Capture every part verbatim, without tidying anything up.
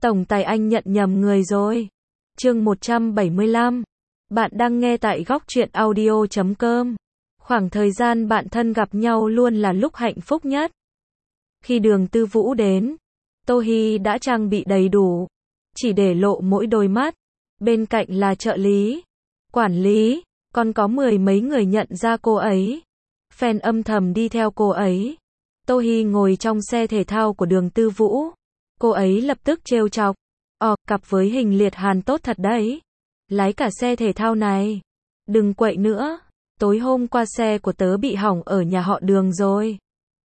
Tổng tài anh nhận nhầm người rồi. Chương một trăm bảy mươi lăm. Bạn đang nghe tại góc truyện audio chấm com. Khoảng thời gian bạn thân gặp nhau luôn là lúc hạnh phúc nhất. Khi Đường Tư Vũ đến, Tô Hi đã trang bị đầy đủ, chỉ để lộ mỗi đôi mắt. Bên cạnh là trợ lý, quản lý, còn có mười mấy người nhận ra cô ấy. Fan âm thầm đi theo cô ấy. Tô Hi ngồi trong xe thể thao của Đường Tư Vũ. Cô ấy lập tức trêu chọc. Ồ, cặp với Hình Liệt Hàn tốt thật đấy. Lái cả xe thể thao này. Đừng quậy nữa. Tối hôm qua xe của tớ bị hỏng ở nhà họ Đường rồi.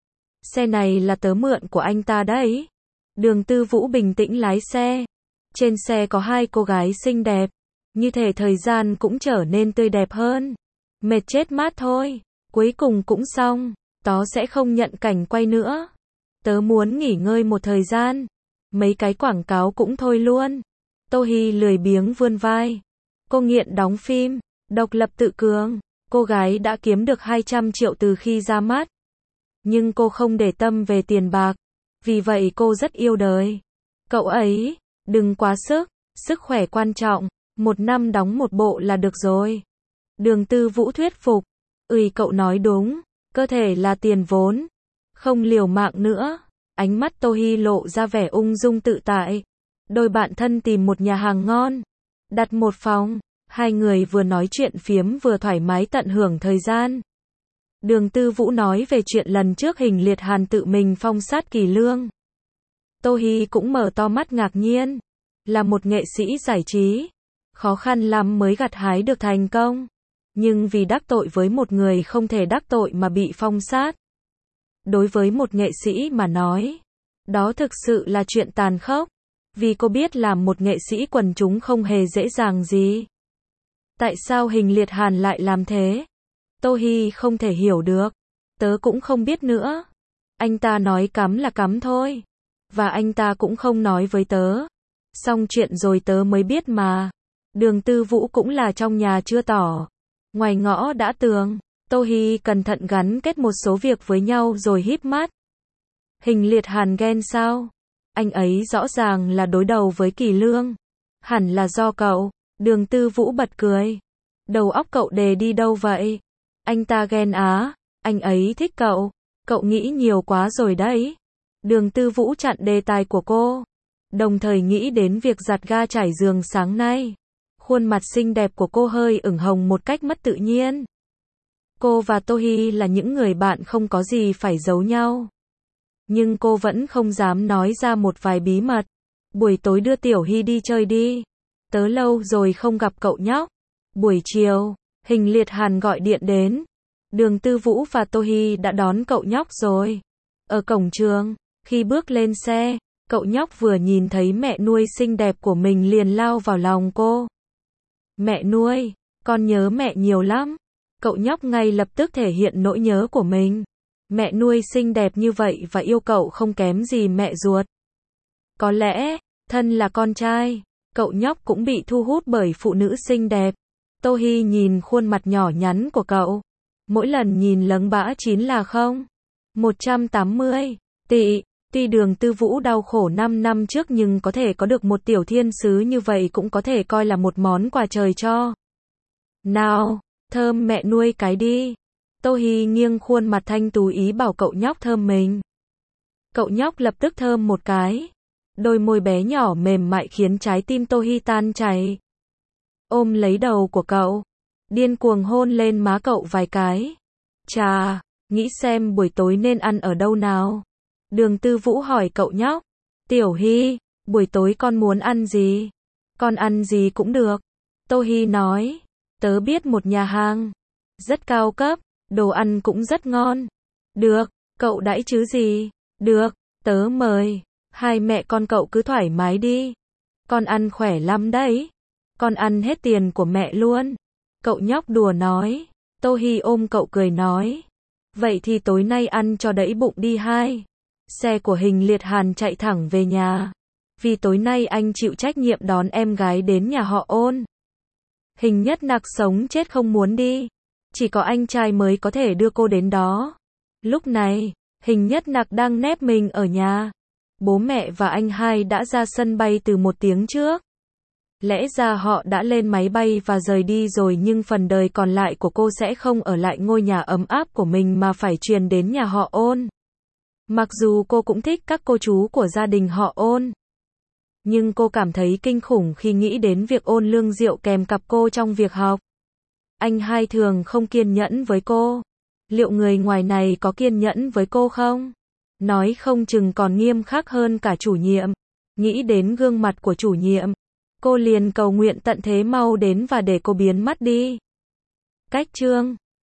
Xe này là tớ mượn của anh ta đấy. Đường Tư Vũ bình tĩnh lái xe. Trên xe có hai cô gái xinh đẹp. Như thể thời gian cũng trở nên tươi đẹp hơn. Mệt chết mát thôi. Cuối cùng cũng xong. Tớ sẽ không nhận cảnh quay nữa. Tớ muốn nghỉ ngơi một thời gian. Mấy cái quảng cáo cũng thôi luôn. Tô Hi lười biếng vươn vai. Cô nghiện đóng phim, độc lập tự cường. Cô gái đã kiếm được hai trăm triệu từ khi ra mắt. Nhưng cô không để tâm về tiền bạc. Vì vậy cô rất yêu đời. Cậu ấy, đừng quá sức, sức khỏe quan trọng. Một năm đóng một bộ là được rồi. Đường Tư Vũ thuyết phục. Ừi, cậu nói đúng. Cơ thể là tiền vốn. Không liều mạng nữa. Ánh mắt Tô Hi lộ ra vẻ ung dung tự tại. Đôi bạn thân tìm một nhà hàng ngon. Đặt một phòng. Hai người vừa nói chuyện phiếm vừa thoải mái tận hưởng thời gian. Đường Tư Vũ nói về chuyện lần trước Hình Liệt Hàn tự mình phong sát Kỳ Lương. Tô Hi cũng mở to mắt ngạc nhiên. Là một nghệ sĩ giải trí. Khó khăn lắm mới gặt hái được thành công. Nhưng vì đắc tội với một người không thể đắc tội mà bị phong sát. Đối với một nghệ sĩ mà nói, đó thực sự là chuyện tàn khốc. Vì cô biết làm một nghệ sĩ quần chúng không hề dễ dàng gì. Tại sao Hình Liệt Hàn lại làm thế? Tô Hi không thể hiểu được. Tớ cũng không biết nữa. Anh ta nói cắm là cắm thôi. Và anh ta cũng không nói với tớ. Xong chuyện rồi tớ mới biết mà. Đường Tư Vũ cũng là trong nhà chưa tỏ. Ngoài ngõ đã tường. Tô Hi cẩn thận gắn kết một số việc với nhau rồi híp mắt. Hình Liệt Hàn ghen sao? Anh ấy rõ ràng là đối đầu với Kỳ Lương. Hẳn là do cậu. Đường Tư Vũ bật cười. Đầu óc cậu đề đi đâu vậy? Anh ta ghen á? Anh ấy thích cậu. Cậu nghĩ nhiều quá rồi đấy. Đường Tư Vũ chặn đề tài của cô. Đồng thời nghĩ đến việc giặt ga trải giường sáng nay. Khuôn mặt xinh đẹp của cô hơi ửng hồng một cách mất tự nhiên. Cô và Tô Hi là những người bạn không có gì phải giấu nhau. Nhưng cô vẫn không dám nói ra một vài bí mật. Buổi tối đưa Tiểu Hi đi chơi đi. Tớ lâu rồi không gặp cậu nhóc. Buổi chiều, Hình Liệt Hàn gọi điện đến. Đường Tư Vũ và Tô Hi đã đón cậu nhóc rồi. Ở cổng trường, khi bước lên xe, cậu nhóc vừa nhìn thấy mẹ nuôi xinh đẹp của mình liền lao vào lòng cô. Mẹ nuôi, con nhớ mẹ nhiều lắm. Cậu nhóc ngay lập tức thể hiện nỗi nhớ của mình. Mẹ nuôi xinh đẹp như vậy và yêu cậu không kém gì mẹ ruột. Có lẽ, thân là con trai, cậu nhóc cũng bị thu hút bởi phụ nữ xinh đẹp. Tô Hi nhìn khuôn mặt nhỏ nhắn của cậu. Mỗi lần nhìn lấng bã chín là không. một trăm tám mươi. Tị, tuy Đường Tư Vũ đau khổ năm năm trước nhưng có thể có được một tiểu thiên sứ như vậy cũng có thể coi là một món quà trời cho. Nào, thơm mẹ nuôi cái đi. Tô Hi nghiêng khuôn mặt thanh tú ý bảo cậu nhóc thơm mình. Cậu nhóc lập tức thơm một cái. Đôi môi bé nhỏ mềm mại khiến trái tim Tô Hi tan chảy. Ôm lấy đầu của cậu. Điên cuồng hôn lên má cậu vài cái. Chà, nghĩ xem buổi tối nên ăn ở đâu nào? Đường Tư Vũ hỏi cậu nhóc. Tiểu Hi, buổi tối con muốn ăn gì? Con ăn gì cũng được. Tô Hi nói. Tớ biết một nhà hàng. Rất cao cấp, đồ ăn cũng rất ngon. Được, cậu đãi chứ gì? Được, tớ mời. Hai mẹ con cậu cứ thoải mái đi. Con ăn khỏe lắm đấy. Con ăn hết tiền của mẹ luôn. Cậu nhóc đùa nói. Tô Hi ôm cậu cười nói. Vậy thì tối nay ăn cho đẫy bụng đi hai. Xe của Hình Liệt Hàn chạy thẳng về nhà. Vì tối nay anh chịu trách nhiệm đón em gái đến nhà họ Ôn. Hình Nhất Nặc sống chết không muốn đi. Chỉ có anh trai mới có thể đưa cô đến đó. Lúc này, Hình Nhất Nặc đang nép mình ở nhà. Bố mẹ và anh hai đã ra sân bay từ một tiếng trước. Lẽ ra họ đã lên máy bay và rời đi rồi, nhưng phần đời còn lại của cô sẽ không ở lại ngôi nhà ấm áp của mình mà phải truyền đến nhà họ Ôn. Mặc dù cô cũng thích các cô chú của gia đình họ Ôn, nhưng cô cảm thấy kinh khủng khi nghĩ đến việc Ôn Lương Diệu kèm cặp cô trong việc học. Anh hai thường không kiên nhẫn với cô. Liệu người ngoài này có kiên nhẫn với cô không? Nói không chừng còn nghiêm khắc hơn cả chủ nhiệm. Nghĩ đến gương mặt của chủ nhiệm, cô liền cầu nguyện tận thế mau đến và để cô biến mất đi. Cách chương